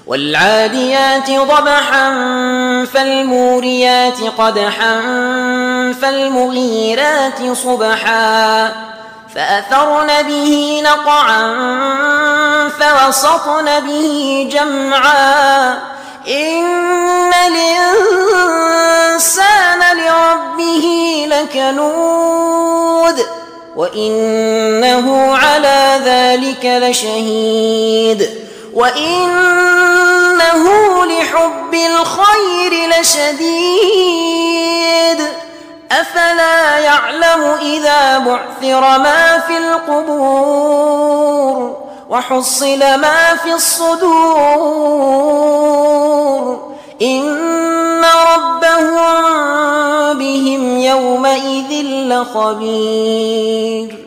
والعاديات ضبحا فالموريات قدحا فالمغيرات صبحا فأثرن به نقعا فوسطن به جمعا إن الإنسان لربه لكنود وإنه على ذلك لشهيد وإنه لحب الخير لشديد أفلا يعلم إذا بعثر ما في القبور وحصل ما في الصدور إن ربهم بهم يومئذ لخبير.